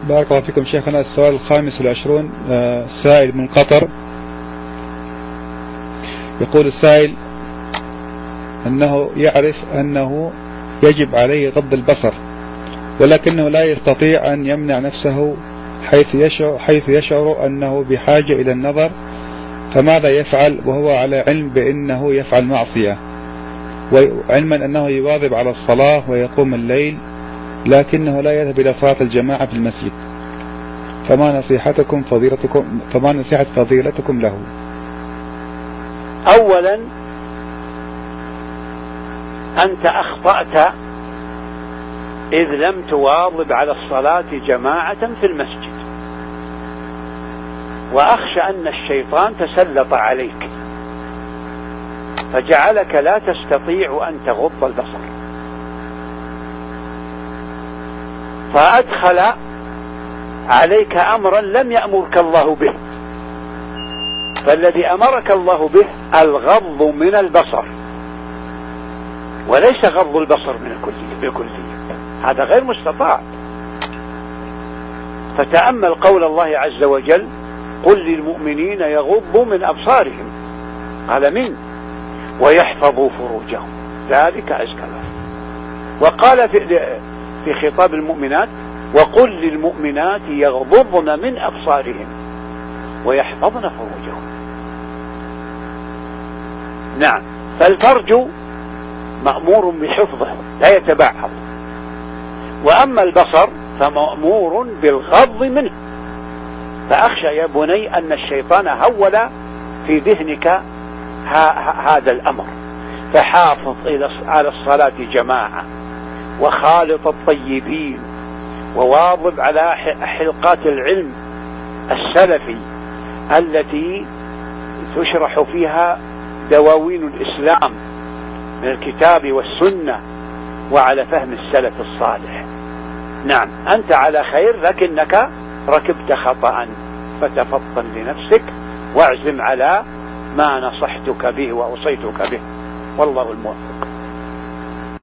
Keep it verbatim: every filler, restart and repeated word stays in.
بارك الله فيكم شيخنا. السؤال الخامس والعشرون، سائل من قطر، يقول السائل أنه يعرف أنه يجب عليه غض البصر، ولكنه لا يستطيع أن يمنع نفسه حيث يشعر, حيث يشعر أنه بحاجة إلى النظر، فماذا يفعل وهو على علم بأنه يفعل معصية، وعلما أنه يواظب على الصلاة ويقوم الليل، لكنه لا يذهب إلى صلاة الجماعة في المسجد؟ فما نصيحتكم فضيلتكم فما نصيحة فضيلتكم له؟ أولا أنت أخطأت إذ لم تواظب على الصلاة جماعة في المسجد، وأخشى أن الشيطان تسلط عليك فجعلك لا تستطيع أن تغض البصر، فأدخل عليك أمرا لم يأمرك الله به. فالذي أمرك الله به الغض من البصر، وليس غض البصر من الكلية بكلية، هذا غير مستطاع. فتأمل قول الله عز وجل: قل للمؤمنين يغضوا من أبصارهم، قال من ويحفظوا فروجهم ذلك أزكى لهم. وقال في, في خطاب المؤمنات: وقل للمؤمنات يغضضن من أبصارهم ويحفظن فروجهم. نعم، فالفرج مأمور بحفظه لا يتبعض، وأما البصر فمأمور بالغض منه. فأخشى يا بني أن الشيطان هول في ذهنك هذا الأمر، فحافظ على الصلاة جماعة، وخالط الطيبين، وواظب على حلقات العلم السلفي التي تشرح فيها دواوين الإسلام من الكتاب والسنة وعلى فهم السلف الصالح. نعم، أنت على خير، لكنك ركبت خطأ، فتفطن لنفسك واعزم على ما نصحتك به وأوصيتك به، والله الموفق.